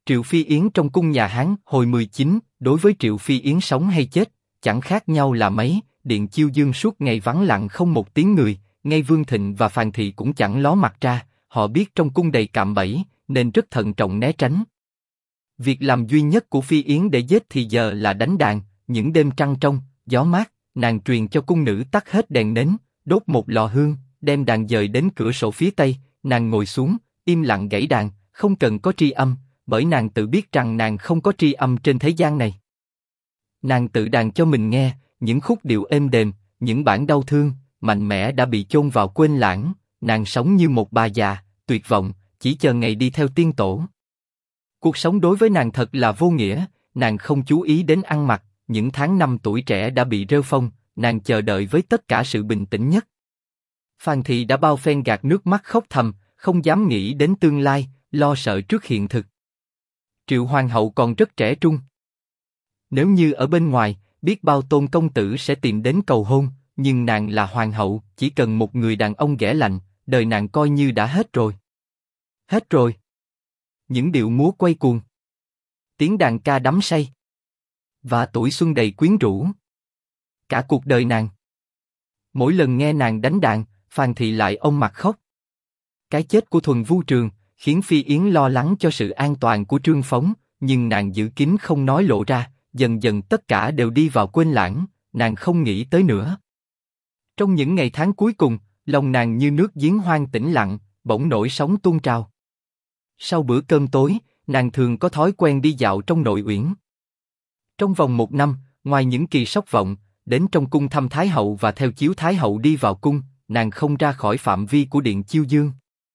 Triệu Phi Yến trong cung nhà Hán hồi 19, đối với Triệu Phi Yến sống hay chết, chẳng khác nhau là mấy. Điện Chiêu Dương suốt ngày vắng lặng không một tiếng người, ngay Vương Thịnh và Phàn Thị cũng chẳng ló mặt ra. Họ biết trong cung đầy cạm bẫy, nên rất thận trọng né tránh. Việc làm duy nhất của Phi Yến để giết thì giờ là đánh đàn. Những đêm trăng trong, gió mát, nàng truyền cho cung nữ tắt hết đèn nến, đốt một lò hương, đem đàn dời đến cửa sổ phía tây. Nàng ngồi xuống, im lặng gảy đàn, không cần có tri âm, bởi nàng tự biết rằng nàng không có tri âm trên thế gian này. Nàng tự đàn cho mình nghe, những khúc điệu êm đềm, những bản đau thương, mạnh mẽ đã bị chôn vào quên lãng. Nàng sống như một bà già, tuyệt vọng, chỉ chờ ngày đi theo tiên tổ. Cuộc sống đối với nàng thật là vô nghĩa, nàng không chú ý đến ăn mặc, những tháng năm tuổi trẻ đã bị rêu phong, nàng chờ đợi với tất cả sự bình tĩnh nhất. Phàn Thị đã bao phen gạt nước mắt khóc thầm, không dám nghĩ đến tương lai, lo sợ trước hiện thực. Triệu Hoàng hậu còn rất trẻ trung. Nếu như ở bên ngoài, biết bao tôn công tử sẽ tìm đến cầu hôn, nhưng nàng là hoàng hậu, chỉ cần một người đàn ông ghẻ lạnh, đời nàng coi như đã hết rồi. Hết rồi. Những điệu múa quay cuồng, tiếng đàn ca đắm say, và tuổi xuân đầy quyến rũ. Cả cuộc đời nàng. Mỗi lần nghe nàng đánh đàn, Phàn Thị lại ôm mặt khóc. Cái chết của Thuần Vu Trường khiến Phi Yến lo lắng cho sự an toàn của Trương Phóng, nhưng nàng giữ kín không nói lộ ra. Dần dần tất cả đều đi vào quên lãng, nàng không nghĩ tới nữa. Trong những ngày tháng cuối cùng, lòng nàng như nước giếng hoang tĩnh lặng, bỗng nổi sóng tuôn trào. Sau bữa cơm tối, nàng thường có thói quen đi dạo trong nội uyển. Trong vòng 1 năm, ngoài những kỳ sóc vọng, đến trong cung thăm Thái hậu và theo chiếu Thái hậu đi vào cung, nàng không ra khỏi phạm vi của điện Chiêu Dương.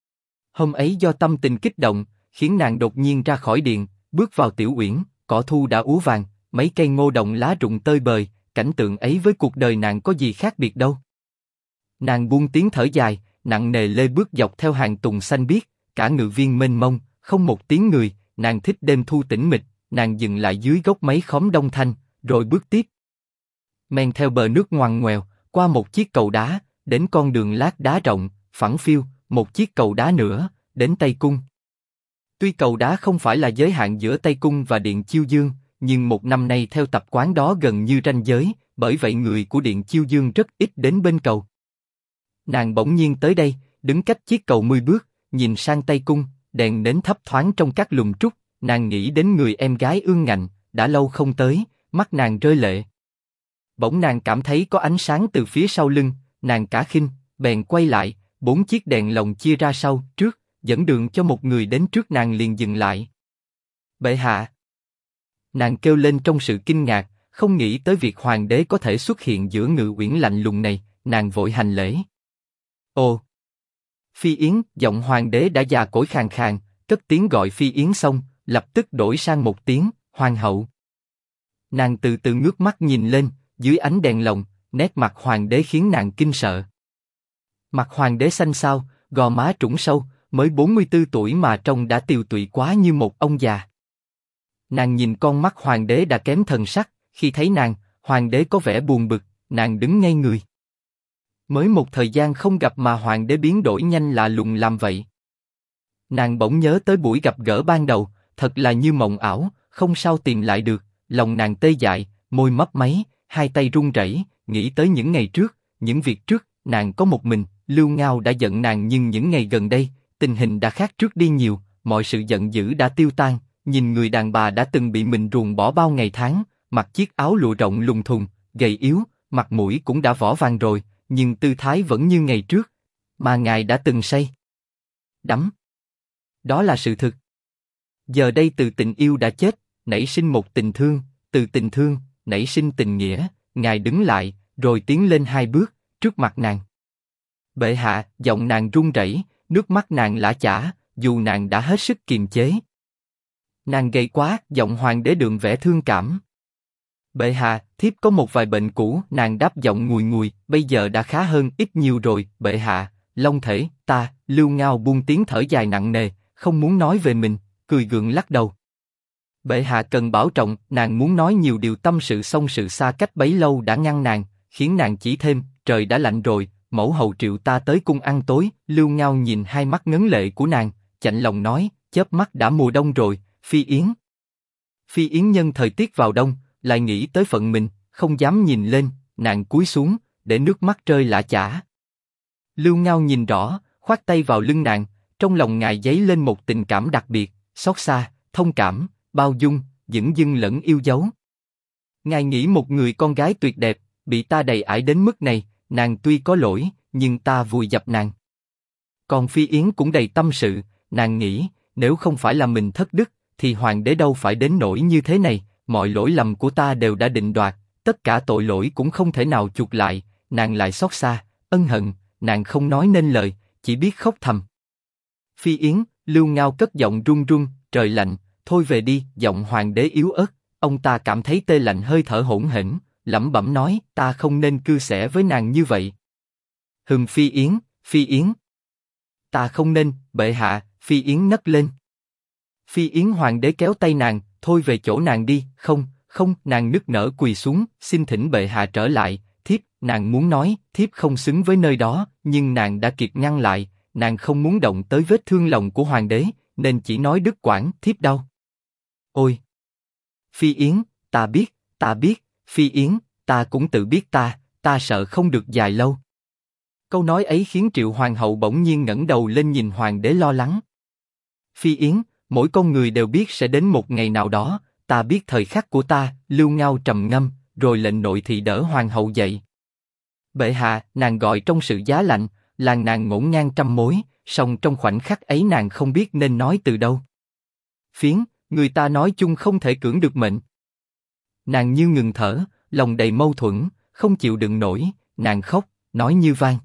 Hôm ấy do tâm tình kích động, khiến nàng đột nhiên ra khỏi điện, bước vào tiểu uyển, cỏ thu đã úa vàng, mấy cây ngô đồng lá rụng tơi bời, cảnh tượng ấy với cuộc đời nàng có gì khác biệt đâu. Nàng buông tiếng thở dài, nặng nề lê bước dọc theo hàng tùng xanh biếc, cả ngự viên mênh mông, không một tiếng người. Nàng thích đêm thu tĩnh mịch, nàng dừng lại dưới gốc mấy khóm đông thanh, rồi bước tiếp. Men theo bờ nước ngoằn ngoèo, qua một chiếc cầu đá, đến con đường lát đá rộng, phẳng phiu, một chiếc cầu đá nữa, đến Tây Cung. Tuy cầu đá không phải là giới hạn giữa Tây Cung và điện Chiêu Dương, nhưng 1 năm nay theo tập quán đó gần như ranh giới, bởi vậy người của điện Chiêu Dương rất ít đến bên cầu. Nàng bỗng nhiên tới đây, đứng cách chiếc cầu 10 bước, nhìn sang Tây Cung, đèn nến thấp thoáng trong các lùm trúc, nàng nghĩ đến người em gái ương ngạnh, đã lâu không tới, mắt nàng rơi lệ. Bỗng nàng cảm thấy có ánh sáng từ phía sau lưng, nàng cả khinh, bèn quay lại, 4 chiếc đèn lồng chia ra sau, trước, dẫn đường cho một người đến trước nàng liền dừng lại. Bệ hạ! Nàng kêu lên trong sự kinh ngạc, không nghĩ tới việc hoàng đế có thể xuất hiện giữa ngự uyển lạnh lùng này, nàng vội hành lễ. Ồ! Phi Yến, giọng hoàng đế đã già cỗi khàn khàn, cất tiếng gọi Phi Yến xong, lập tức đổi sang một tiếng, hoàng hậu. Nàng từ từ ngước mắt nhìn lên, dưới ánh đèn lồng, nét mặt hoàng đế khiến nàng kinh sợ. Mặt hoàng đế xanh xao, gò má trũng sâu, mới 44 tuổi mà trông đã tiều tụy quá như một ông già. Nàng nhìn con mắt hoàng đế đã kém thần sắc, khi thấy nàng, hoàng đế có vẻ buồn bực, nàng đứng ngây người. Mới một thời gian không gặp mà hoàng đế biến đổi nhanh lạ lùng làm vậy. Nàng bỗng nhớ tới buổi gặp gỡ ban đầu, thật là như mộng ảo, không sao tìm lại được, lòng nàng tê dại, môi mấp máy, hai tay run rẩy, nghĩ tới những ngày trước, những việc trước, nàng có một mình, Lưu Ngao đã giận nàng nhưng những ngày gần đây, tình hình đã khác trước đi nhiều, mọi sự giận dữ đã tiêu tan, nhìn người đàn bà đã từng bị mình ruồng bỏ bao ngày tháng, mặc chiếc áo lụa rộng lùng thùng, gầy yếu, mặt mũi cũng đã vỏ vàng rồi, nhưng tư thái vẫn như ngày trước, mà ngài đã từng say đắm. Đó là sự thực. Giờ đây từ tình yêu đã chết, nảy sinh một tình thương, từ tình thương, nảy sinh tình nghĩa, ngài đứng lại, rồi tiến lên 2 bước, trước mặt nàng. Bệ hạ, giọng nàng run rẩy, nước mắt nàng lã chã, dù nàng đã hết sức kiềm chế. Nàng gầy quá, giọng hoàng đế đượm vẻ thương cảm. Bệ hạ, thiếp có một vài bệnh cũ, nàng đáp giọng ngùi ngùi, bây giờ đã khá hơn ít nhiều rồi, bệ hạ, long thể, ta, Lưu Ngao buông tiếng thở dài nặng nề, không muốn nói về mình, cười gượng lắc đầu. Bệ hạ cần bảo trọng, nàng muốn nói nhiều điều tâm sự xong sự xa cách bấy lâu đã ngăn nàng, khiến nàng chỉ thêm, trời đã lạnh rồi, mẫu hầu triệu ta tới cung ăn tối. Lưu Ngao nhìn hai mắt ngấn lệ của nàng, chạnh lòng nói, chớp mắt đã mùa đông rồi, Phi Yến. Phi Yến nhân thời tiết vào đông, lại nghĩ tới phận mình, không dám nhìn lên, nàng cúi xuống, để nước mắt rơi lã chã. Lưu Ngao nhìn rõ, khoát tay vào lưng nàng, trong lòng ngài dấy lên một tình cảm đặc biệt, xót xa, thông cảm, bao dung, dửng dưng lẫn yêu dấu. Ngài nghĩ một người con gái tuyệt đẹp, bị ta đầy ải đến mức này, nàng tuy có lỗi, nhưng ta vùi dập nàng. Còn Phi Yến cũng đầy tâm sự, nàng nghĩ, nếu không phải là mình thất đức, thì hoàng đế đâu phải đến nỗi như thế này, mọi lỗi lầm của ta đều đã định đoạt, tất cả tội lỗi cũng không thể nào chuộc lại, nàng lại xót xa, ân hận, nàng không nói nên lời, chỉ biết khóc thầm. Phi Yến, Lưu Ngao cất giọng run run, trời lạnh, thôi về đi, giọng hoàng đế yếu ớt, ông ta cảm thấy tê lạnh hơi thở hỗn hển, lẩm bẩm nói, ta không nên cư xử với nàng như vậy. Phi Yến, Phi Yến. Ta không nên, bệ hạ, Phi Yến nấc lên. Phi Yến hoàng đế kéo tay nàng, thôi về chỗ nàng đi, không, không, nàng nức nở quỳ xuống, xin thỉnh bệ hạ trở lại, thiếp, nàng muốn nói, thiếp không xứng với nơi đó, nhưng nàng đã kịp ngăn lại, nàng không muốn động tới vết thương lòng của hoàng đế, nên chỉ nói đứt quãng, thiếp đau. Ôi! Phi Yến, ta biết, Phi Yến, ta cũng tự biết ta sợ không được dài lâu. Câu nói ấy khiến Triệu Hoàng hậu bỗng nhiên ngẩng đầu lên nhìn hoàng đế lo lắng. Phi Yến, mỗi con người đều biết sẽ đến một ngày nào đó, ta biết thời khắc của ta, Lưu Ngao trầm ngâm, rồi lệnh nội thị đỡ hoàng hậu dậy. Bệ hạ, nàng gọi trong sự giá lạnh, làng nàng ngổn ngang trăm mối, song trong khoảnh khắc ấy nàng không biết nên nói từ đâu. Phiến, người ta nói chung không thể cưỡng được mệnh. Nàng như ngừng thở, lòng đầy mâu thuẫn, không chịu đựng nổi, nàng khóc, nói như van.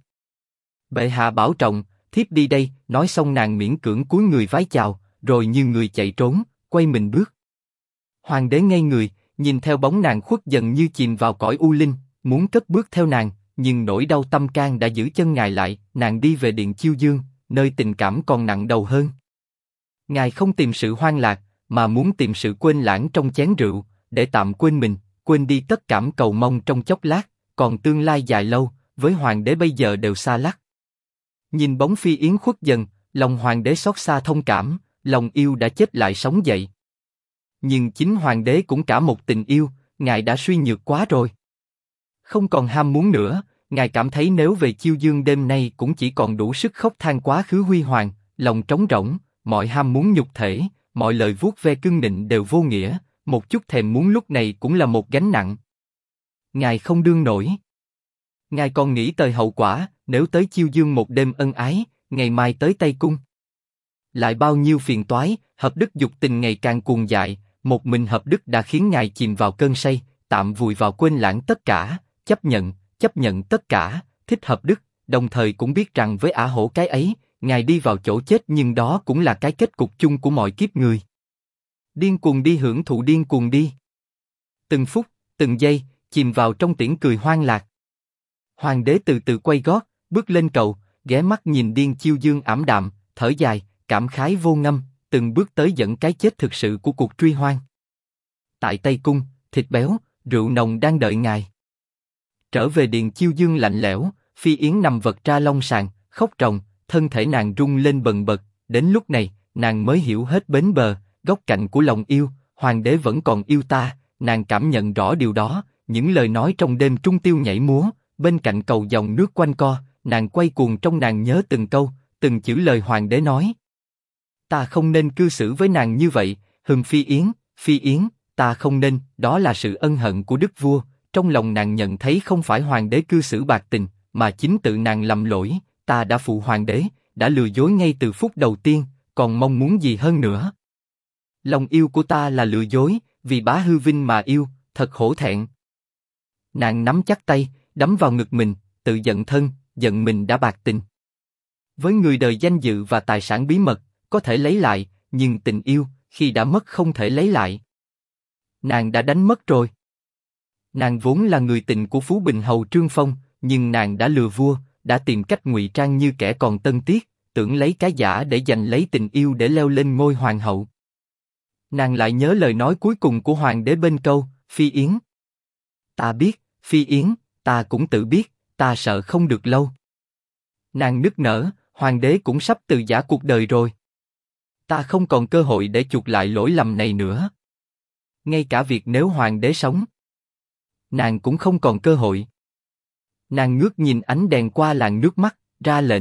Bệ hạ bảo trọng, thiếp đi đây, nói xong nàng miễn cưỡng cúi người vái chào, rồi như người chạy trốn, quay mình bước. Hoàng đế ngây người, nhìn theo bóng nàng khuất dần như chìm vào cõi u linh, muốn cất bước theo nàng, nhưng nỗi đau tâm can đã giữ chân ngài lại, nàng đi về điện Chiêu Dương, nơi tình cảm còn nặng đầu hơn. Ngài không tìm sự hoang lạc, mà muốn tìm sự quên lãng trong chén rượu, để tạm quên mình, quên đi tất cảm cầu mong trong chốc lát, còn tương lai dài lâu, với hoàng đế bây giờ đều xa lắc. Nhìn bóng Phi Yến khuất dần, lòng hoàng đế xót xa thông cảm, lòng yêu đã chết lại sống dậy. Nhưng chính hoàng đế cũng cả một tình yêu, ngài đã suy nhược quá rồi. Không còn ham muốn nữa, ngài cảm thấy nếu về Chiêu Dương đêm nay cũng chỉ còn đủ sức khóc than quá khứ huy hoàng, lòng trống rỗng, mọi ham muốn nhục thể, mọi lời vuốt ve cưng nịnh đều vô nghĩa, một chút thèm muốn lúc này cũng là một gánh nặng. Ngài không đương nổi. Ngài còn nghĩ tới hậu quả, nếu tới Chiêu Dương một đêm ân ái, ngày mai tới Tây Cung. Lại bao nhiêu phiền toái, hợp đức dục tình ngày càng cuồng dại, một mình hợp đức đã khiến ngài chìm vào cơn say, tạm vùi vào quên lãng tất cả, chấp nhận tất cả, thích hợp đức, đồng thời cũng biết rằng với ả hổ cái ấy, ngài đi vào chỗ chết nhưng đó cũng là cái kết cục chung của mọi kiếp người. Điên cuồng đi hưởng thụ điên cuồng đi. Từng phút, từng giây, chìm vào trong tiếng cười hoang lạc. Hoàng đế từ từ quay gót, bước lên cầu, ghé mắt nhìn điên Chiêu Dương ảm đạm, thở dài, cảm khái vô ngâm, từng bước tới dẫn cái chết thực sự của cuộc truy hoang. Tại Tây Cung, thịt béo, rượu nồng đang đợi ngài. Trở về điện Chiêu Dương lạnh lẽo, Phi Yến nằm vật ra long sàn, khóc ròng, thân thể nàng rung lên bần bật. Đến lúc này, nàng mới hiểu hết bến bờ, góc cạnh của lòng yêu. Hoàng đế vẫn còn yêu ta, nàng cảm nhận rõ điều đó. Những lời nói trong đêm trung tiêu nhảy múa, bên cạnh cầu dòng nước quanh co, nàng quay cuồng trong nàng nhớ từng câu, từng chữ lời hoàng đế nói. Ta không nên cư xử với nàng như vậy, Phi Yến, ta không nên, đó là sự ân hận của đức vua. Trong lòng nàng nhận thấy không phải hoàng đế cư xử bạc tình, mà chính tự nàng lầm lỗi. Ta đã phụ hoàng đế, đã lừa dối ngay từ phút đầu tiên, còn mong muốn gì hơn nữa? Lòng yêu của ta là lừa dối, vì bá hư vinh mà yêu, thật hổ thẹn. Nàng nắm chắc tay, đấm vào ngực mình, tự giận thân, giận mình đã bạc tình. Với người đời danh dự và tài sản bí mật, có thể lấy lại, nhưng tình yêu, khi đã mất không thể lấy lại. Nàng đã đánh mất rồi. Nàng vốn là người tình của Phú Bình Hầu Trương Phong, nhưng nàng đã lừa vua, đã tìm cách ngụy trang như kẻ còn tân tiết, tưởng lấy cái giả để giành lấy tình yêu để leo lên ngôi hoàng hậu. Nàng lại nhớ lời nói cuối cùng của hoàng đế bên câu, Phi Yến. Ta biết, Phi Yến, ta cũng tự biết, ta sợ không được lâu. Nàng nức nở, hoàng đế cũng sắp từ giã cuộc đời rồi. Ta không còn cơ hội để chuộc lại lỗi lầm này nữa. Ngay cả việc nếu hoàng đế sống, nàng cũng không còn cơ hội. Nàng ngước nhìn ánh đèn qua làn nước mắt, ra lệnh.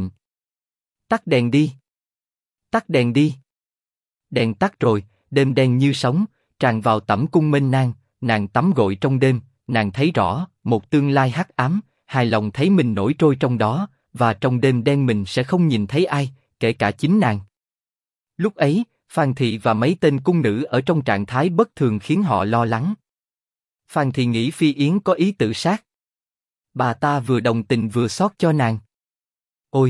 Tắt đèn đi. Tắt đèn đi. Đèn tắt rồi, đêm đen như sóng, tràn vào tẩm cung mênh mang, nàng tắm gội trong đêm, nàng thấy rõ, một tương lai hắc ám, hài lòng thấy mình nổi trôi trong đó, và trong đêm đen mình sẽ không nhìn thấy ai, kể cả chính nàng. Lúc ấy, Phan Thị và mấy tên cung nữ ở trong trạng thái bất thường khiến họ lo lắng. Phan Thị nghĩ Phi Yến có ý tự sát. Bà ta vừa đồng tình vừa xót cho nàng. Ôi!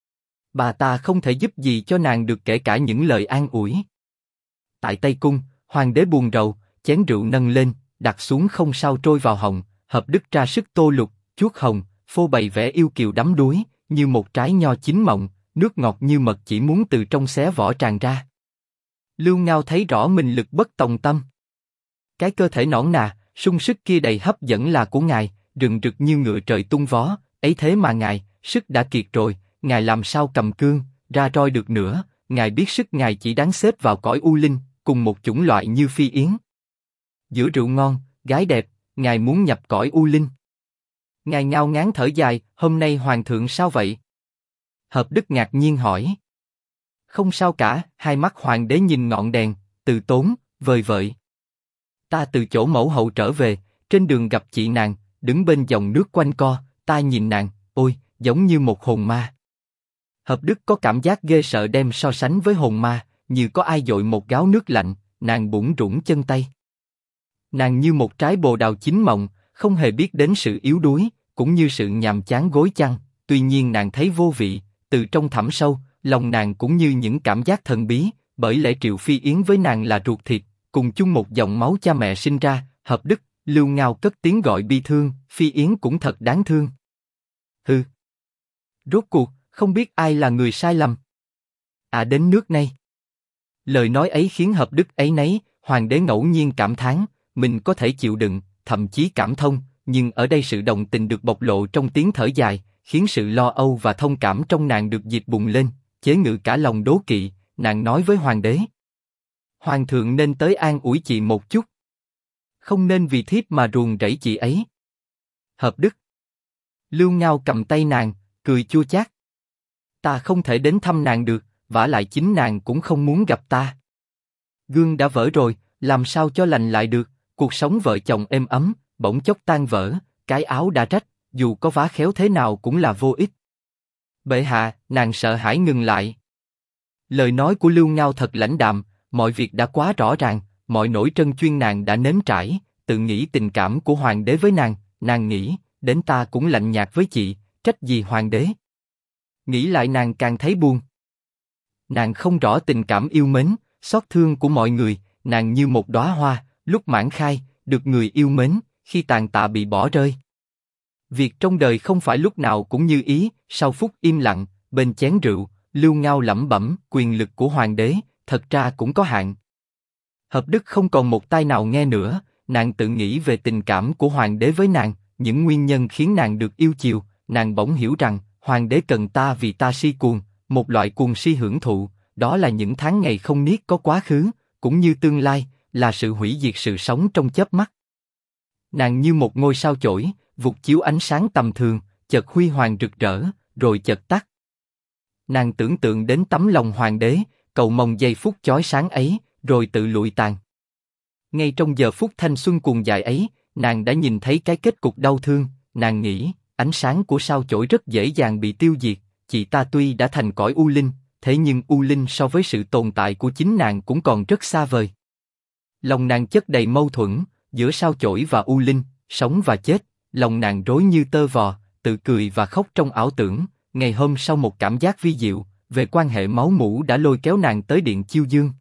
Bà ta không thể giúp gì cho nàng được kể cả những lời an ủi. Tại Tây Cung, hoàng đế buồn rầu, chén rượu nâng lên, đặt xuống không sao trôi vào họng, Hợp Đức ra sức tô lục, chuốt hồng, phô bày vẻ yêu kiều đắm đuối, như một trái nho chín mọng, nước ngọt như mật chỉ muốn từ trong xé vỏ tràn ra. Lưu Ngao thấy rõ mình lực bất tòng tâm. Cái cơ thể nõn nà, sung sức kia đầy hấp dẫn là của ngài, rừng rực như ngựa trời tung vó, ấy thế mà ngài, sức đã kiệt rồi, ngài làm sao cầm cương, ra roi được nữa, ngài biết sức ngài chỉ đáng xếp vào cõi u linh, cùng một chủng loại như Phi Yến. Giữa rượu ngon, gái đẹp, ngài muốn nhập cõi u linh. Ngài ngao ngán thở dài, hôm nay hoàng thượng sao vậy? Hợp Đức ngạc nhiên hỏi. Không sao cả, hai mắt hoàng đế nhìn ngọn đèn, từ tốn, vời vợi. Ta từ chỗ mẫu hậu trở về, trên đường gặp chị nàng, đứng bên dòng nước quanh co, ta nhìn nàng, ôi, giống như một hồn ma. Hợp Đức có cảm giác ghê sợ đem so sánh với hồn ma, như có ai dội một gáo nước lạnh, nàng bủn rủn chân tay. Nàng như một trái bồ đào chín mọng, không hề biết đến sự yếu đuối, cũng như sự nhàm chán gối chăn, tuy nhiên nàng thấy vô vị, từ trong thẳm sâu, lòng nàng cũng như những cảm giác thần bí, bởi lẽ Triệu Phi Yến với nàng là ruột thịt, cùng chung một dòng máu cha mẹ sinh ra. Hợp Đức, Lưu Ngao cất tiếng gọi bi thương, Phi Yến cũng thật đáng thương. Hừ. Rốt cuộc, không biết ai là người sai lầm. À đến nước này. Lời nói ấy khiến Hợp Đức áy náy, hoàng đế ngẫu nhiên cảm thán, mình có thể chịu đựng, thậm chí cảm thông, nhưng ở đây sự đồng tình được bộc lộ trong tiếng thở dài, khiến sự lo âu và thông cảm trong nàng được dịp bùng lên, chế ngự cả lòng đố kỵ, nàng nói với hoàng đế. Hoàng thượng nên tới an ủi chị một chút. Không nên vì thiếp mà ruồng rẫy chị ấy. Hợp Đức. Lưu Ngao cầm tay nàng, cười chua chát. Ta không thể đến thăm nàng được, vả lại chính nàng cũng không muốn gặp ta. Gương đã vỡ rồi, làm sao cho lành lại được, cuộc sống vợ chồng êm ấm, bỗng chốc tan vỡ, cái áo đã rách, dù có vá khéo thế nào cũng là vô ích. Bệ hạ, nàng sợ hãi ngừng lại. Lời nói của Lưu Ngao thật lãnh đạm, mọi việc đã quá rõ ràng, mọi nỗi trân chuyên nàng đã nếm trải, tự nghĩ tình cảm của hoàng đế với nàng nghĩ, đến ta cũng lạnh nhạt với chị, trách gì hoàng đế. Nghĩ lại nàng càng thấy buồn. Nàng không rõ tình cảm yêu mến, xót thương của mọi người, nàng như một đóa hoa, lúc mãn khai, được người yêu mến, khi tàn tạ bị bỏ rơi. Việc trong đời không phải lúc nào cũng như ý, sau phút im lặng, bên chén rượu, Lưu Ngao lẩm bẩm, quyền lực của hoàng đế, thật ra cũng có hạn. Hợp Đức không còn một tai nào nghe nữa, nàng tự nghĩ về tình cảm của hoàng đế với nàng, những nguyên nhân khiến nàng được yêu chiều, nàng bỗng hiểu rằng, hoàng đế cần ta vì ta si cuồng, một loại cuồng si hưởng thụ, đó là những tháng ngày không niết có quá khứ, cũng như tương lai, là sự hủy diệt sự sống trong chớp mắt. Nàng như một ngôi sao chổi, vụt chiếu ánh sáng tầm thường, chợt huy hoàng rực rỡ, rồi chợt tắt. Nàng tưởng tượng đến tấm lòng hoàng đế, cầu mong giây phút chói sáng ấy, rồi tự lụi tàn. Ngay trong giờ phút thanh xuân cuồng dại ấy, nàng đã nhìn thấy cái kết cục đau thương, nàng nghĩ, ánh sáng của sao chổi rất dễ dàng bị tiêu diệt, chị ta tuy đã thành cõi u linh, thế nhưng u linh so với sự tồn tại của chính nàng cũng còn rất xa vời. Lòng nàng chất đầy mâu thuẫn, giữa sao chổi và u linh, sống và chết, lòng nàng rối như tơ vò, tự cười và khóc trong ảo tưởng. Ngày hôm sau một cảm giác vi diệu về quan hệ máu mủ đã lôi kéo nàng tới điện Chiêu Dương.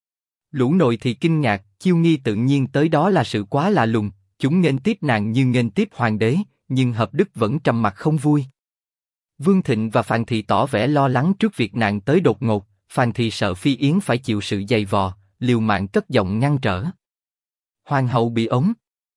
Lũ nội thì kinh ngạc, Chiêu Nghi tự nhiên tới đó là sự quá lạ lùng, chúng nghênh tiếp nàng như nghênh tiếp hoàng đế, nhưng Hợp Đức vẫn trầm mặc không vui. Vương Thịnh và Phàn Thị tỏ vẻ lo lắng trước việc nàng tới đột ngột, Phàn Thị sợ Phi Yến phải chịu sự dày vò, liều mạng cất giọng ngăn trở. Hoàng hậu bị ốm.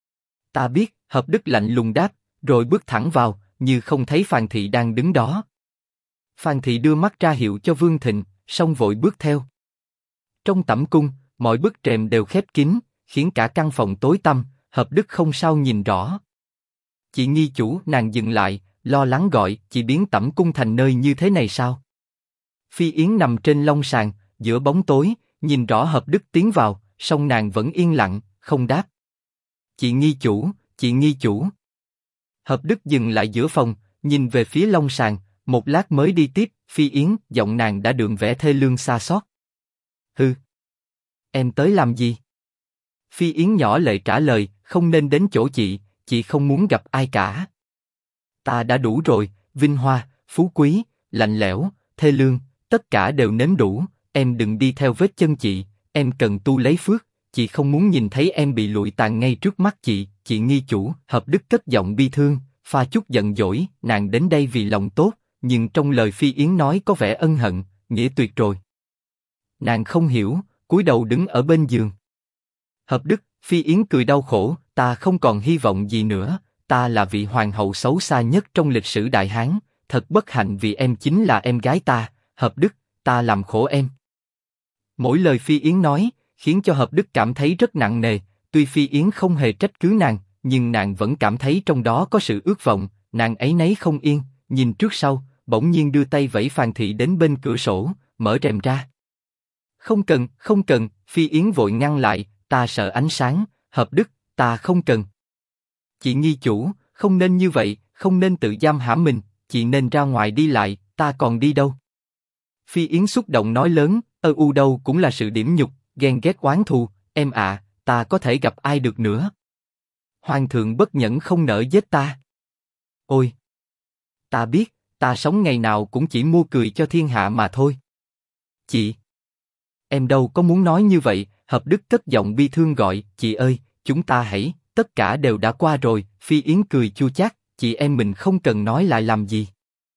Ta biết, Hợp Đức lạnh lùng đáp, rồi bước thẳng vào, như không thấy Phàn Thị đang đứng đó. Phàn Thị đưa mắt ra hiệu cho Vương Thịnh, xong vội bước theo. Trong tẩm cung, mọi bức rèm đều khép kín, khiến cả căn phòng tối tăm, Hợp Đức không sao nhìn rõ. Chị nghi chủ, nàng dừng lại, lo lắng gọi, chị biến tẩm cung thành nơi như thế này sao? Phi Yến nằm trên long sàn, giữa bóng tối, nhìn rõ Hợp Đức tiến vào, song nàng vẫn yên lặng, không đáp. Chị nghi chủ, chị nghi chủ. Hợp Đức dừng lại giữa phòng, nhìn về phía long sàn, một lát mới đi tiếp. Phi Yến, giọng nàng đã đượm vẻ thê lương xa xót. Hừ, em tới làm gì? Phi Yến nhỏ lệ trả lời, không nên đến chỗ chị không muốn gặp ai cả. Ta đã đủ rồi, vinh hoa, phú quý, lạnh lẽo, thê lương, tất cả đều nếm đủ. Em đừng đi theo vết chân chị, em cần tu lấy phước. Chị không muốn nhìn thấy em bị lụi tàn ngay trước mắt chị nghi chủ. Hợp Đức cất giọng bi thương, pha chút giận dỗi, nàng đến đây vì lòng tốt, nhưng trong lời Phi Yến nói có vẻ ân hận, nghĩa tuyệt rồi. Nàng không hiểu, cúi đầu đứng ở bên giường. Hợp Đức, Phi Yến cười đau khổ, ta không còn hy vọng gì nữa, ta là vị hoàng hậu xấu xa nhất trong lịch sử Đại Hán, thật bất hạnh vì em chính là em gái ta. Hợp Đức, ta làm khổ em. Mỗi lời Phi Yến nói, khiến cho Hợp Đức cảm thấy rất nặng nề, tuy Phi Yến không hề trách cứ nàng, nhưng nàng vẫn cảm thấy trong đó có sự ước vọng, nàng áy náy không yên, nhìn trước sau, bỗng nhiên đưa tay vẫy Phàn Thị đến bên cửa sổ, mở rèm ra. Không cần, Phi Yến vội ngăn lại, ta sợ ánh sáng. Hợp Đức, ta không cần. Chị nghi chủ, không nên như vậy, không nên tự giam hãm mình, chị nên ra ngoài đi lại, ta còn đi đâu? Phi Yến xúc động nói lớn, đâu cũng là sự điểm nhục, ghen ghét oán thù, em ạ, ta có thể gặp ai được nữa? Hoàng thượng bất nhẫn không nỡ giết ta. Ôi! Ta biết, ta sống ngày nào cũng chỉ mua cười cho thiên hạ mà thôi. Chị! Em đâu có muốn nói như vậy. Hợp Đức cất giọng bi thương gọi, chị ơi, chúng ta hãy, tất cả đều đã qua rồi. Phi Yến cười chua chát, chị em mình không cần nói lại làm gì.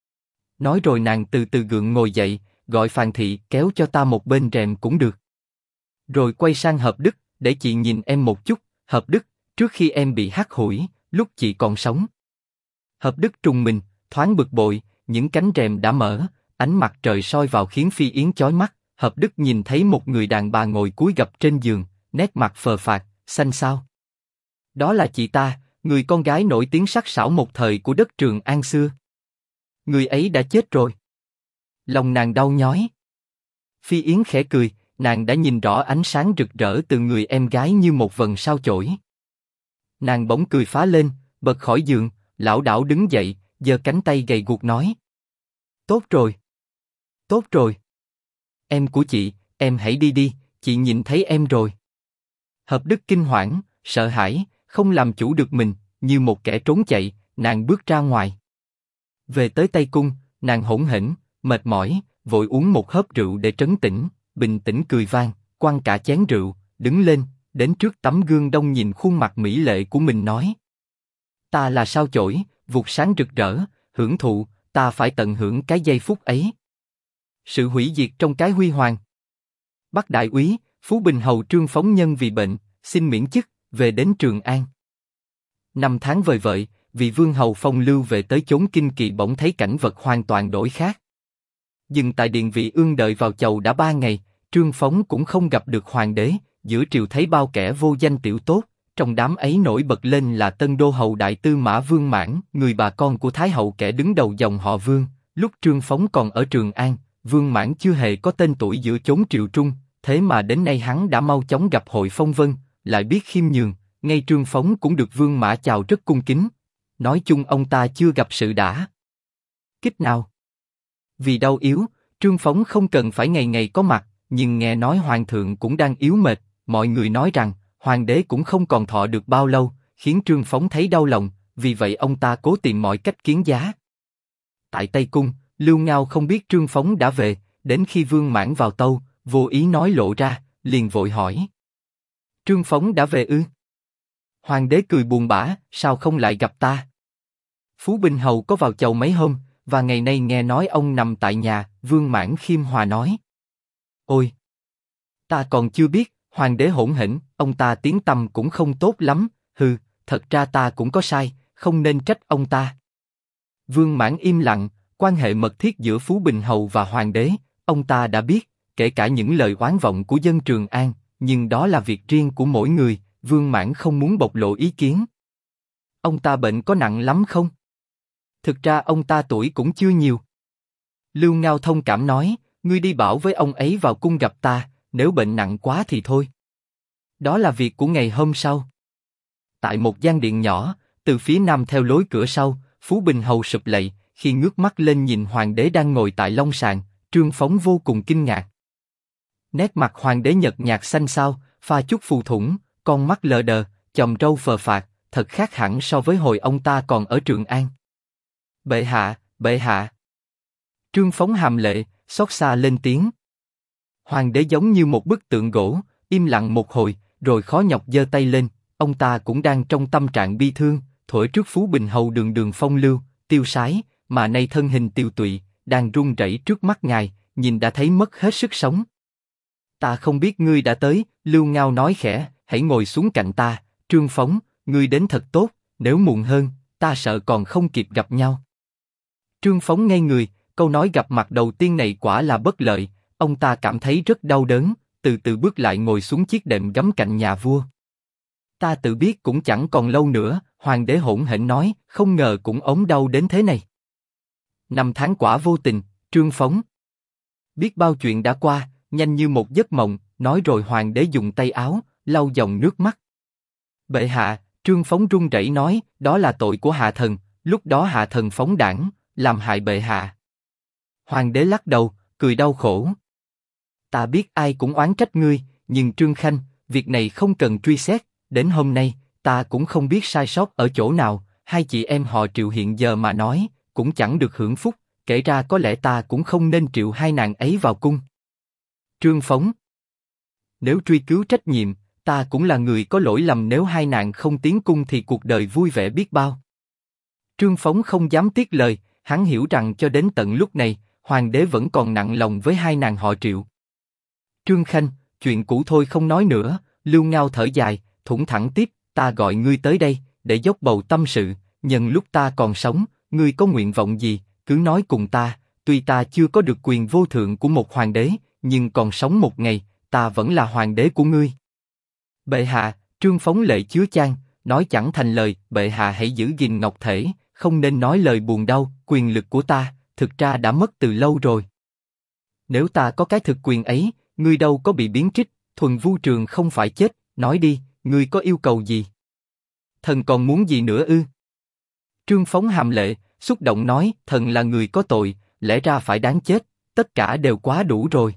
Nói rồi nàng từ từ gượng ngồi dậy, gọi Phàn Thị kéo cho ta một bên rèm cũng được. Rồi quay sang Hợp Đức, để chị nhìn em một chút. Hợp Đức, trước khi em bị hắt hủi, lúc chị còn sống. Hợp Đức trùng mình, thoáng bực bội, những cánh rèm đã mở, ánh mặt trời soi vào khiến Phi Yến chói mắt. Hợp Đức nhìn thấy một người đàn bà ngồi cúi gập trên giường, nét mặt phờ phạc, xanh xao. Đó là chị ta, người con gái nổi tiếng sắc sảo một thời của đất Trường An xưa. Người ấy đã chết rồi. Lòng nàng đau nhói. Phi Yến khẽ cười, nàng đã nhìn rõ ánh sáng rực rỡ từ người em gái như một vầng sao chổi. Nàng bỗng cười phá lên, bật khỏi giường, lảo đảo đứng dậy, giơ cánh tay gầy guộc nói: Tốt rồi, tốt rồi. Em của chị, em hãy đi đi, chị nhìn thấy em rồi. Hợp Đức kinh hoảng, sợ hãi, không làm chủ được mình, như một kẻ trốn chạy, nàng bước ra ngoài. Về tới Tây Cung, nàng hỗn hển, mệt mỏi, vội uống một hớp rượu để trấn tĩnh, bình tĩnh cười vang, quăng cả chén rượu, đứng lên, đến trước tấm gương đông nhìn khuôn mặt mỹ lệ của mình nói: Ta là sao chổi, vụt sáng rực rỡ, hưởng thụ, ta phải tận hưởng cái giây phút ấy. Sự hủy diệt trong cái huy hoàng. Bắc đại úy, Phú Bình hầu Trương Phóng nhân vì bệnh, xin miễn chức, về đến Trường An. 5 tháng vời vợi, vị vương hầu phong lưu về tới chốn kinh kỳ bỗng thấy cảnh vật hoàn toàn đổi khác. Dừng tại điện vị ương đợi vào chầu đã 3 ngày, Trương Phóng cũng không gặp được hoàng đế. Giữa triều thấy bao kẻ vô danh tiểu tốt, trong đám ấy nổi bật lên là Tân Đô hầu đại tư mã Vương Mãn, người bà con của Thái hậu kẻ đứng đầu dòng họ Vương. Lúc Trương Phóng còn ở Trường An, Vương Mãn chưa hề có tên tuổi giữa chốn triều trung, thế mà đến nay hắn đã mau chóng gặp hội phong vân, lại biết khiêm nhường, ngay Trương Phóng cũng được Vương Mã chào rất cung kính. Nói chung ông ta chưa gặp sự đả kích nào. Vì đau yếu, Trương Phóng không cần phải ngày ngày có mặt, nhưng nghe nói hoàng thượng cũng đang yếu mệt, mọi người nói rằng hoàng đế cũng không còn thọ được bao lâu, khiến Trương Phóng thấy đau lòng, vì vậy ông ta cố tìm mọi cách kiến giá. Tại Tây Cung, Lưu Ngao không biết Trương Phóng đã về, đến khi Vương Mãn vào tâu, vô ý nói lộ ra, liền vội hỏi: Trương Phóng đã về ư? Hoàng đế cười buồn bã, sao không lại gặp ta? Phú Bình hầu có vào chầu mấy hôm, và ngày nay nghe nói ông nằm tại nhà. Vương Mãn khiêm hòa nói: Ôi, ta còn chưa biết. Hoàng đế hỗn hển, ông ta tiếng tăm cũng không tốt lắm. Hừ, thật ra ta cũng có sai, không nên trách ông ta. Vương Mãn im lặng. Quan hệ mật thiết giữa Phú Bình hầu và hoàng đế, ông ta đã biết, kể cả những lời oán vọng của dân Trường An, nhưng đó là việc riêng của mỗi người, Vương Mãn không muốn bộc lộ ý kiến. Ông ta bệnh có nặng lắm không? Thực ra ông ta tuổi cũng chưa nhiều. Lưu Ngao thông cảm nói, ngươi đi bảo với ông ấy vào cung gặp ta, nếu bệnh nặng quá thì thôi. Đó là việc của ngày hôm sau. Tại một gian điện nhỏ, từ phía nam theo lối cửa sau, Phú Bình Hầu sụp lạy, khi ngước mắt lên nhìn hoàng đế đang ngồi tại long sàng, Trương Phóng vô cùng kinh ngạc. Nét mặt hoàng đế nhợt nhạt xanh xao, pha chút phù thủng, con mắt lờ đờ, chòm râu phờ phạc, thật khác hẳn so với hồi ông ta còn ở Trường An. Bệ hạ, bệ hạ. Trương Phóng hàm lệ, xót xa lên tiếng. Hoàng đế giống như một bức tượng gỗ, im lặng một hồi, rồi khó nhọc giơ tay lên. Ông ta cũng đang trong tâm trạng bi thương, thuở trước Phú Bình Hầu đường đường phong lưu, tiêu sái, mà nay thân hình tiều tụy, đang run rẩy trước mắt ngài, nhìn đã thấy mất hết sức sống. Ta không biết ngươi đã tới, Lưu Ngao nói khẽ, hãy ngồi xuống cạnh ta. Trương Phóng, ngươi đến thật tốt, nếu muộn hơn, ta sợ còn không kịp gặp nhau. Trương Phóng ngây người, câu nói gặp mặt đầu tiên này quả là bất lợi, ông ta cảm thấy rất đau đớn, từ từ bước lại ngồi xuống chiếc đệm gấm cạnh nhà vua. Ta tự biết cũng chẳng còn lâu nữa, hoàng đế hỗn hển nói, không ngờ cũng ốm đau đến thế này. Năm tháng quả vô tình, Trương Phóng. Biết bao chuyện đã qua, nhanh như một giấc mộng, nói rồi hoàng đế dùng tay áo, lau dòng nước mắt. Bệ hạ, Trương Phóng run rẩy nói, đó là tội của hạ thần, lúc đó hạ thần phóng đảng, làm hại bệ hạ. Hoàng đế lắc đầu, cười đau khổ. Ta biết ai cũng oán trách ngươi, nhưng Trương Khanh, việc này không cần truy xét, đến hôm nay, ta cũng không biết sai sót ở chỗ nào, hai chị em họ Triệu hiện giờ mà nói, cũng chẳng được hưởng phúc, kể ra có lẽ ta cũng không nên triệu hai nàng ấy vào cung. Trương Phóng. Nếu truy cứu trách nhiệm, ta cũng là người có lỗi lầm nếu hai nàng không tiến cung thì cuộc đời vui vẻ biết bao. Trương Phóng không dám tiếc lời, hắn hiểu rằng cho đến tận lúc này, hoàng đế vẫn còn nặng lòng với hai nàng họ Triệu. Trương Khanh, chuyện cũ thôi không nói nữa, Lưu Ngao thở dài, thủng thẳng tiếp, ta gọi ngươi tới đây, để dốc bầu tâm sự, nhân lúc ta còn sống, ngươi có nguyện vọng gì, cứ nói cùng ta, tuy ta chưa có được quyền vô thượng của một hoàng đế, nhưng còn sống một ngày, ta vẫn là hoàng đế của ngươi. Bệ hạ, Trương Phóng lệ chứa chan, nói chẳng thành lời, bệ hạ hãy giữ gìn ngọc thể, không nên nói lời buồn đau, quyền lực của ta, thực ra đã mất từ lâu rồi. Nếu ta có cái thực quyền ấy, ngươi đâu có bị biến trích, Thuần Vu Trường không phải chết, nói đi, ngươi có yêu cầu gì? Thần còn muốn gì nữa ư? Trương Phóng hàm lệ, xúc động nói, thần là người có tội, lẽ ra phải đáng chết, tất cả đều quá đủ rồi.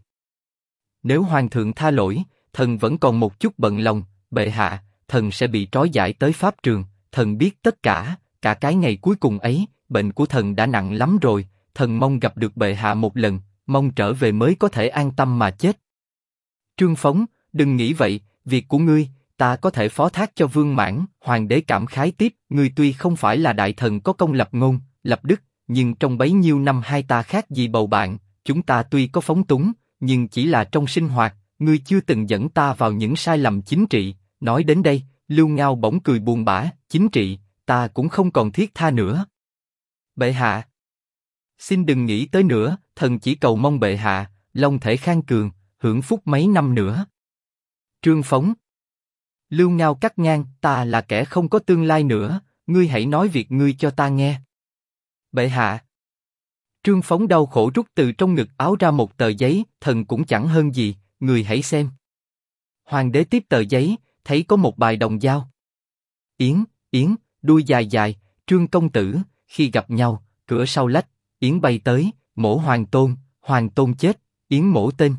Nếu hoàng thượng tha lỗi, thần vẫn còn một chút bận lòng, bệ hạ, thần sẽ bị trói giải tới pháp trường, thần biết tất cả, cả cái ngày cuối cùng ấy, bệnh của thần đã nặng lắm rồi, thần mong gặp được bệ hạ một lần, mong trở về mới có thể an tâm mà chết. Trương Phóng, đừng nghĩ vậy, việc của ngươi, ta có thể phó thác cho Vương Mãn. Hoàng đế cảm khái tiếp, ngươi tuy không phải là đại thần có công lập ngôn, lập đức, nhưng trong bấy nhiêu năm hai ta khác gì bầu bạn, chúng ta tuy có phóng túng, nhưng chỉ là trong sinh hoạt, ngươi chưa từng dẫn ta vào những sai lầm chính trị. Nói đến đây, Lưu Ngao bỗng cười buồn bã, chính trị, ta cũng không còn thiết tha nữa. Bệ hạ, xin đừng nghĩ tới nữa, thần chỉ cầu mong bệ hạ, long thể khang cường, hưởng phúc mấy năm nữa. Trương Phóng. Lưu Ngao cắt ngang, ta là kẻ không có tương lai nữa, ngươi hãy nói việc ngươi cho ta nghe. Bệ hạ. Trương Phóng đau khổ rút từ trong ngực áo ra một tờ giấy, thần cũng chẳng hơn gì, người hãy xem. Hoàng đế tiếp tờ giấy, thấy có một bài đồng dao. Yến, Yến, đuôi dài dài, Trương công tử, khi gặp nhau, cửa sau lách, Yến bay tới, mổ Hoàng tôn chết, Yến mổ tên.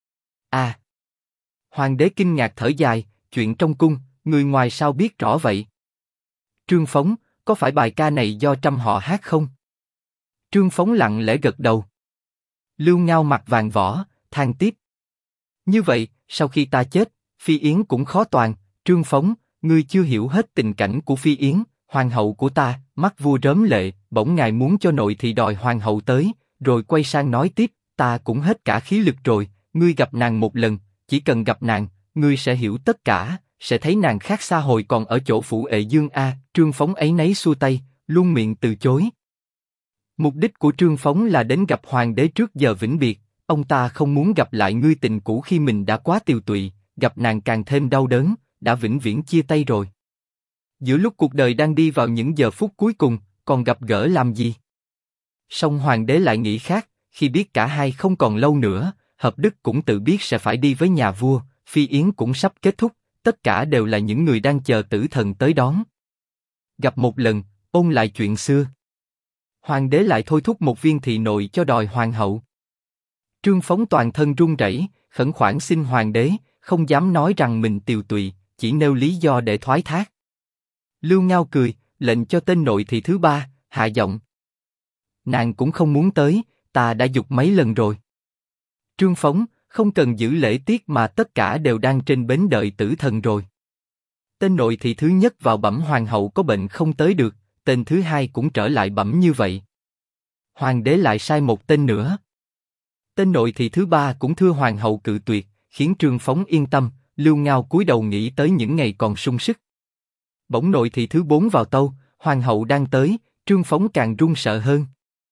À! Hoàng đế kinh ngạc thở dài, chuyện trong cung, người ngoài sao biết rõ vậy? Trương Phóng, có phải bài ca này do trăm họ hát không? Trương Phóng lặng lẽ gật đầu. Lưu Ngao mặt vàng võ, than tiếp. Như vậy, sau khi ta chết, Phi Yến cũng khó toàn. Trương Phóng, ngươi chưa hiểu hết tình cảnh của Phi Yến, hoàng hậu của ta. Mắt vua rớm lệ, bỗng ngài muốn cho nội thị đòi hoàng hậu tới, rồi quay sang nói tiếp, ta cũng hết cả khí lực rồi, ngươi gặp nàng một lần, chỉ cần gặp nàng, ngươi sẽ hiểu tất cả, sẽ thấy nàng khác xa hồi còn ở chỗ phủ Ệ Dương a. Trương Phóng áy náy xua tay, luôn miệng từ chối. Mục đích của Trương Phóng là đến gặp hoàng đế trước giờ vĩnh biệt, ông ta không muốn gặp lại ngươi tình cũ khi mình đã quá tiều tụy, gặp nàng càng thêm đau đớn, đã vĩnh viễn chia tay rồi. Giữa lúc cuộc đời đang đi vào những giờ phút cuối cùng, còn gặp gỡ làm gì? Song hoàng đế lại nghĩ khác, khi biết cả hai không còn lâu nữa, Hợp Đức cũng tự biết sẽ phải đi với nhà vua, phi yến cũng sắp kết thúc, tất cả đều là những người đang chờ tử thần tới đón. Gặp một lần, ôn lại chuyện xưa. Hoàng đế lại thôi thúc một viên thị nội cho đòi hoàng hậu. Trương Phóng toàn thân run rẩy, khẩn khoản xin hoàng đế, không dám nói rằng mình tiều tụy, chỉ nêu lý do để thoái thác. Lưu Ngao cười, lệnh cho tên nội thị thứ ba, hạ giọng. Nàng cũng không muốn tới, ta đã giục mấy lần rồi. Trương Phóng, không cần giữ lễ tiết mà tất cả đều đang trên bến đợi tử thần rồi. Tên nội thị thứ nhất vào bẩm hoàng hậu có bệnh không tới được, tên thứ hai cũng trở lại bẩm như vậy. Hoàng đế lại sai một tên nữa. Tên nội thị thứ ba cũng thưa hoàng hậu cự tuyệt, khiến Trương Phóng yên tâm. Lưu Ngao cúi đầu nghĩ tới những ngày còn sung sức. Bỗng nội thị thứ 4 vào tâu, hoàng hậu đang tới, Trương Phóng càng run sợ hơn.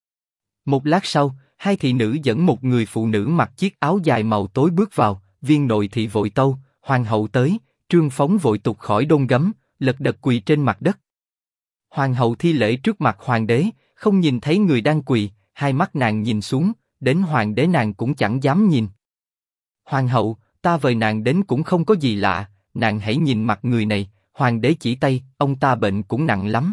Một lát sau, hai thị nữ dẫn một người phụ nữ mặc chiếc áo dài màu tối bước vào, viên nội thị vội tâu, hoàng hậu tới, Trương Phóng vội tụt khỏi đôn gấm, lật đật quỳ trên mặt đất. Hoàng hậu thi lễ trước mặt hoàng đế, không nhìn thấy người đang quỳ, hai mắt nàng nhìn xuống, đến hoàng đế nàng cũng chẳng dám nhìn. Hoàng hậu, ta vời nàng đến cũng không có gì lạ, nàng hãy nhìn mặt người này. Hoàng đế chỉ tay, ông ta bệnh cũng nặng lắm.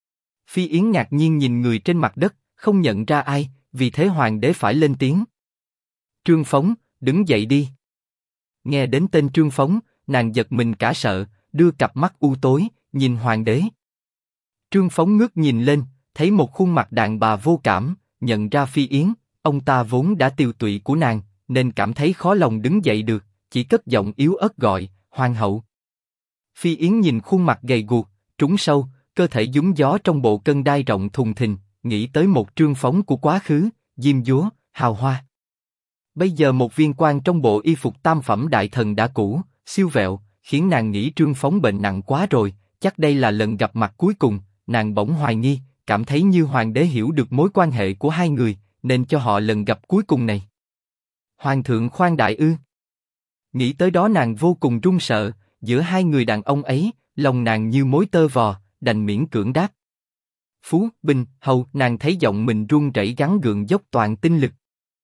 Phi Yến ngạc nhiên nhìn người trên mặt đất, không nhận ra ai, vì thế hoàng đế phải lên tiếng. Trương Phóng, đứng dậy đi. Nghe đến tên Trương Phóng, nàng giật mình cả sợ, đưa cặp mắt u tối, nhìn hoàng đế. Trương Phóng ngước nhìn lên, thấy một khuôn mặt đàn bà vô cảm, nhận ra Phi Yến, ông ta vốn đã tiều tụy của nàng, nên cảm thấy khó lòng đứng dậy được, chỉ cất giọng yếu ớt gọi, hoàng hậu. Phi Yến nhìn khuôn mặt gầy guộc, trúng sâu, cơ thể dúng gió trong bộ cân đai rộng thùng thình, nghĩ tới một Trương Phóng của quá khứ, diêm dúa, hào hoa. Bây giờ một viên quan trong bộ y phục tam phẩm đại thần đã cũ, siêu vẹo, khiến nàng nghĩ Trương Phóng bệnh nặng quá rồi, chắc đây là lần gặp mặt cuối cùng, nàng bỗng hoài nghi, cảm thấy như hoàng đế hiểu được mối quan hệ của hai người, nên cho họ lần gặp cuối cùng này. Hoàng thượng khoan đại ư? Nghĩ tới đó nàng vô cùng run sợ, giữa hai người đàn ông ấy, lòng nàng như mối tơ vò, đành miễn cưỡng đáp. Phú, Bình, Hầu, nàng thấy giọng mình run rẩy gắng gượng dốc toàn tinh lực.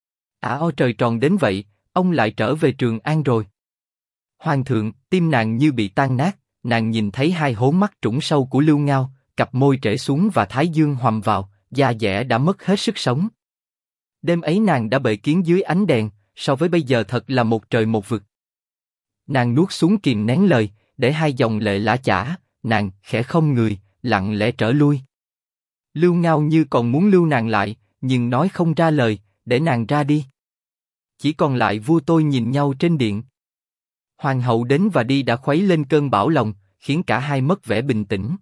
Trời tròn đến vậy, ông lại trở về Trường An rồi. Hoàng thượng, tim nàng như bị tan nát, nàng nhìn thấy hai hố mắt trũng sâu của Lưu Ngao, cặp môi trễ xuống và thái dương hoằm vào, da dẻ đã mất hết sức sống. Đêm ấy nàng đã bệ kiến dưới ánh đèn, so với bây giờ thật là một trời một vực. Nàng nuốt xuống kìm nén lời, để hai dòng lệ lã chả, nàng khẽ không người, lặng lẽ trở lui. Lưu Ngao như còn muốn lưu nàng lại, nhưng nói không ra lời, để nàng ra đi. Chỉ còn lại vua tôi nhìn nhau trên điện. Hoàng hậu đến và đi đã khuấy lên cơn bão lòng, khiến cả hai mất vẻ bình tĩnh.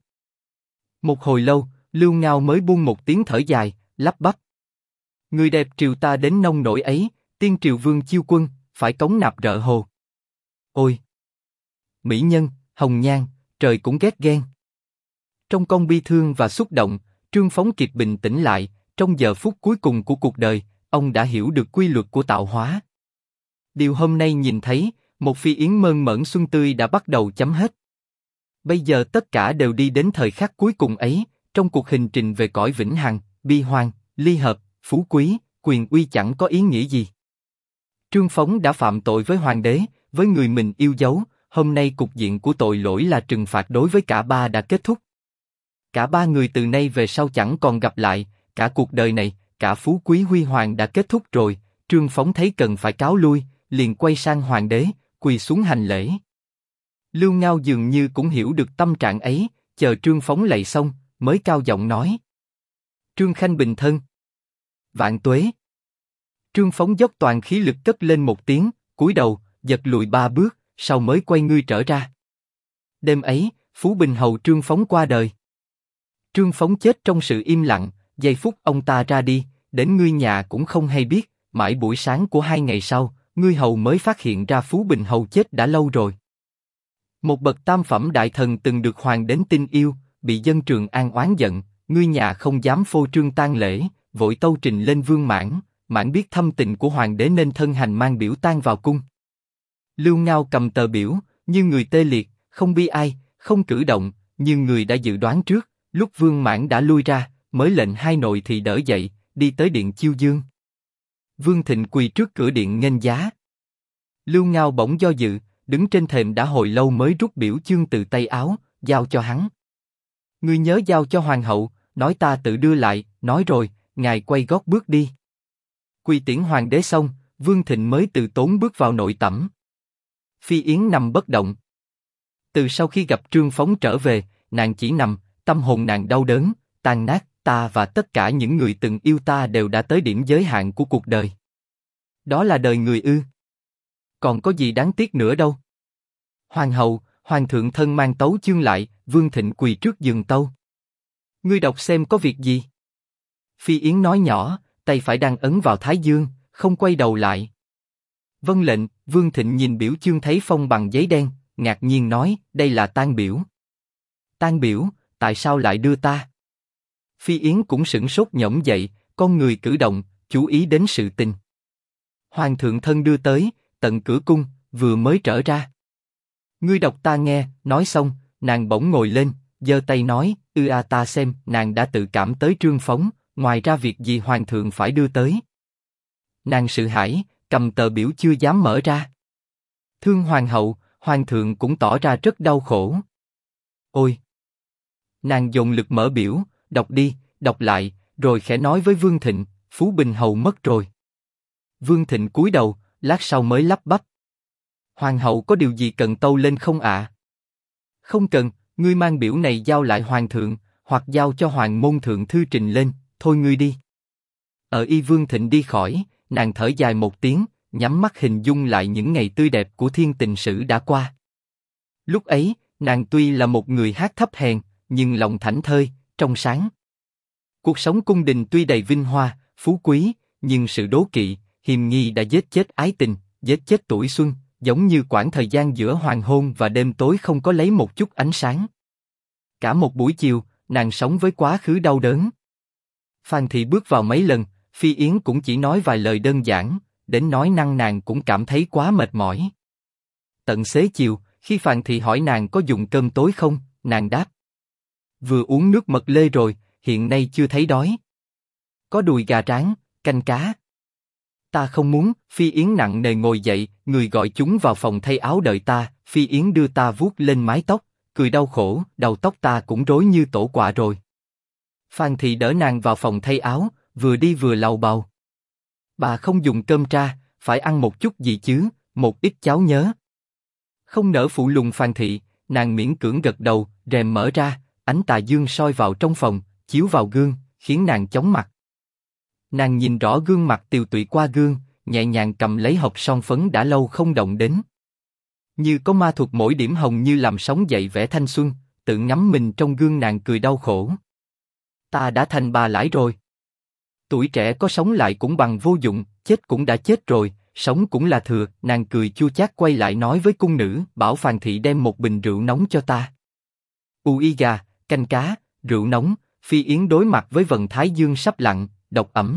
Một hồi lâu, Lưu Ngao mới buông một tiếng thở dài, lắp bắp. Người đẹp triều ta đến nông nỗi ấy, tiên triều vương chiêu quân, phải cống nạp rợ hồ. Ôi! Mỹ nhân, hồng nhan, trời cũng ghét ghen. Trong con bi thương và xúc động, Trương Phóng kịp bình tĩnh lại, trong giờ phút cuối cùng của cuộc đời, ông đã hiểu được quy luật của tạo hóa. Điều hôm nay nhìn thấy, một Phi Yến mơn mởn xuân tươi đã bắt đầu chấm hết. Bây giờ tất cả đều đi đến thời khắc cuối cùng ấy, trong cuộc hành trình về cõi vĩnh hằng, bi hoang, ly hợp, phú quý, quyền uy chẳng có ý nghĩa gì. Trương Phóng đã phạm tội với hoàng đế, với người mình yêu dấu, hôm nay cục diện của tội lỗi là trừng phạt đối với cả ba đã kết thúc. Cả ba người từ nay về sau chẳng còn gặp lại, cả cuộc đời này, cả phú quý huy hoàng đã kết thúc rồi. Trương Phóng thấy cần phải cáo lui, liền quay sang hoàng đế, quỳ xuống hành lễ. Lưu Ngao dường như cũng hiểu được tâm trạng ấy, chờ Trương Phóng lạy xong, mới cao giọng nói. Trương Khanh bình thân. Vạn tuế. Trương Phóng dốc toàn khí lực cất lên một tiếng, cúi đầu, giật lùi 3 bước, sau mới quay ngươi trở ra. Đêm ấy, Phú Bình hầu Trương Phóng qua đời. Trương Phóng chết trong sự im lặng, giây phút ông ta ra đi, đến ngươi nhà cũng không hay biết, mãi buổi sáng của 2 ngày sau, ngươi hầu mới phát hiện ra Phú Bình hầu chết đã lâu rồi. Một bậc tam phẩm đại thần từng được hoàng đến tin yêu, bị dân Trường An oán giận, ngươi nhà không dám phô trương tang lễ, vội tâu trình lên Vương Mãn, mãn biết thâm tình của hoàng đế nên thân hành mang biểu tang vào cung. Lưu Ngao cầm tờ biểu, như người tê liệt, không bi ai, không cử động, như người đã dự đoán trước. Lúc Vương Mãn đã lui ra, mới lệnh hai nội thị đỡ dậy, đi tới điện chiêu dương. Vương Thịnh quỳ trước cửa điện nghênh giá. Lưu Ngao bỗng do dự, đứng trên thềm đã hồi lâu mới rút biểu chương từ tay áo, giao cho hắn. Ngươi nhớ giao cho hoàng hậu, nói ta tự đưa lại. Nói rồi, ngài quay gót bước đi. Quỳ tiễn hoàng đế xong, Vương Thịnh mới từ tốn bước vào nội tẩm. Phi Yến nằm bất động. Từ sau khi gặp Trương Phóng trở về, nàng chỉ nằm, tâm hồn nàng đau đớn, tan nát. Ta và tất cả những người từng yêu ta đều đã tới điểm giới hạn của cuộc đời. Đó là đời người ư? Còn có gì đáng tiếc nữa đâu? Hoàng hậu, hoàng thượng thân mang tấu chương lại. Vương Thịnh quỳ trước giường tâu. Ngươi đọc xem có việc gì? Phi Yến nói nhỏ, tay phải đang ấn vào thái dương, không quay đầu lại. Vâng lệnh. Vương Thịnh nhìn biểu chương thấy phong bằng giấy đen, ngạc nhiên nói, đây là tang biểu. Tang biểu, tại sao lại đưa ta? Phi Yến cũng sửng sốt nhổm dậy, con người cử động, chú ý đến sự tình. Hoàng thượng thân đưa tới, tận cửa cung, vừa mới trở ra. Ngươi đọc ta nghe. Nói xong, nàng bỗng ngồi lên, giơ tay nói, ta xem. Nàng đã tự cảm tới Trương Phóng, ngoài ra việc gì hoàng thượng phải đưa tới. Nàng sợ hãi, cầm tờ biểu chưa dám mở ra. Thương hoàng hậu, hoàng thượng cũng tỏ ra rất đau khổ. Ôi! Nàng dồn lực mở biểu, đọc đi, đọc lại, rồi khẽ nói với Vương Thịnh, Phú Bình hầu mất rồi. Vương Thịnh cúi đầu, lát sau mới lắp bắp. Hoàng hậu có điều gì cần tâu lên không ạ? Không cần, ngươi mang biểu này giao lại hoàng thượng, hoặc giao cho hoàng môn thượng thư trình lên, thôi ngươi đi. Vương Thịnh đi khỏi, nàng thở dài một tiếng, nhắm mắt hình dung lại những ngày tươi đẹp của thiên tình sử đã qua. Lúc ấy, nàng tuy là một người hát thấp hèn, nhưng lòng thảnh thơi, trong sáng. Cuộc sống cung đình tuy đầy vinh hoa, phú quý, nhưng sự đố kỵ, hiềm nghi đã giết chết ái tình, giết chết tuổi xuân, giống như quãng thời gian giữa hoàng hôn và đêm tối không có lấy một chút ánh sáng. Cả một buổi chiều, nàng sống với quá khứ đau đớn. Phan Thị bước vào mấy lần, Phi Yến cũng chỉ nói vài lời đơn giản, đến nói năng nàng cũng cảm thấy quá mệt mỏi. Tận xế chiều, khi Phan Thị hỏi nàng có dùng cơm tối không, nàng đáp. Vừa uống nước mật lê rồi, hiện nay chưa thấy đói. Có đùi gà rán, canh cá. Ta không muốn. Phi Yến nặng nề ngồi dậy, người gọi chúng vào phòng thay áo đợi ta. Phi Yến đưa ta vuốt lên mái tóc, cười đau khổ, đầu tóc ta cũng rối như tổ quạ rồi. Phan Thị đỡ nàng vào phòng thay áo, vừa đi vừa lầu bầu. Bà không dùng cơm tra, phải ăn một chút gì chứ, một ít cháo nhớ. Không nỡ phụ lùng Phan Thị, nàng miễn cưỡng gật đầu, rèm mở ra, ánh tà dương soi vào trong phòng, chiếu vào gương, khiến nàng chóng mặt. Nàng nhìn rõ gương mặt tiều tụy qua gương, nhẹ nhàng cầm lấy hộp son phấn đã lâu không động đến. Như có ma thuật mỗi điểm hồng như làm sống dậy vẻ thanh xuân, tự ngắm mình trong gương nàng cười đau khổ. Ta đã thành bà lãi rồi. Tuổi trẻ có sống lại cũng bằng vô dụng, chết cũng đã chết rồi, sống cũng là thừa. Nàng cười chua chát quay lại nói với cung nữ, bảo Phan Thị đem một bình rượu nóng cho ta. Ui gà, canh cá, rượu nóng. Phi Yến đối mặt với vầng thái dương sắp lặn, độc ẩm.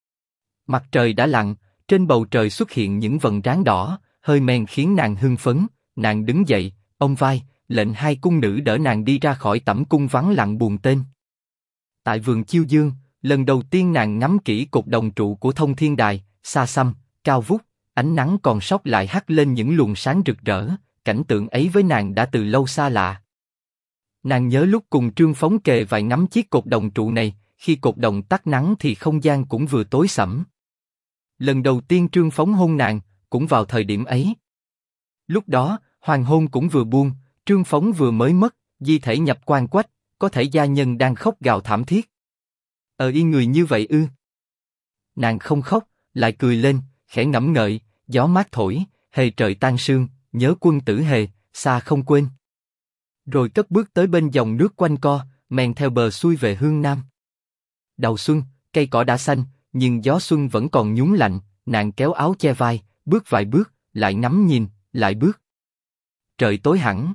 Mặt trời đã lặn, trên bầu trời xuất hiện những vầng ráng đỏ, hơi men khiến nàng hưng phấn. Nàng đứng dậy, ôm vai, lệnh hai cung nữ đỡ nàng đi ra khỏi tẩm cung vắng lặng buồn tên. Tại vườn chiêu dương, lần đầu tiên nàng ngắm kỹ cột đồng trụ của Thông Thiên Đài, xa xăm, cao vút, ánh nắng còn sót lại hắt lên những luồng sáng rực rỡ. Cảnh tượng ấy với nàng đã từ lâu xa lạ. Nàng nhớ lúc cùng Trương Phóng kề vai ngắm chiếc cột đồng trụ này, khi cột đồng tắt nắng thì không gian cũng vừa tối sẫm. Lần đầu tiên Trương Phóng hôn nàng, cũng vào thời điểm ấy. Lúc đó, hoàng hôn cũng vừa buông, Trương Phóng vừa mới mất, di thể nhập quan quách, có thể gia nhân đang khóc gào thảm thiết. Yên người như vậy ư? Nàng không khóc, lại cười lên, khẽ ngẫm ngợi, gió mát thổi, hề trời tan sương, nhớ quân tử hề, xa không quên. Rồi cất bước tới bên dòng nước quanh co, men theo bờ xuôi về hướng nam. Đầu xuân, cây cỏ đã xanh, nhưng gió xuân vẫn còn nhún lạnh. Nàng kéo áo che vai, bước vài bước, lại ngắm nhìn, lại bước. Trời tối hẳn.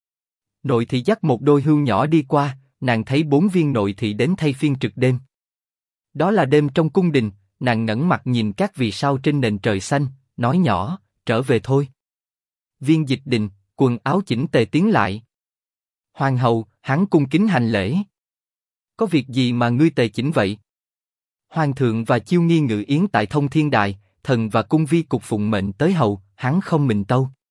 Nội thị dắt một đôi hươu nhỏ đi qua, nàng thấy 4 viên nội thị đến thay phiên trực đêm. Đó là đêm trong cung đình, nàng ngẩng mặt nhìn các vì sao trên nền trời xanh, nói nhỏ, trở về thôi. Viên Dịch Đình, quần áo chỉnh tề tiến lại. Hoàng hậu, hắn cung kính hành lễ. Có việc gì mà ngươi tề chỉnh vậy? Hoàng thượng và Chiêu Nghi ngự yến tại Thông Thiên Đài, thần và cung vi cục phụng mệnh tới hầu, hắn không mình tâu.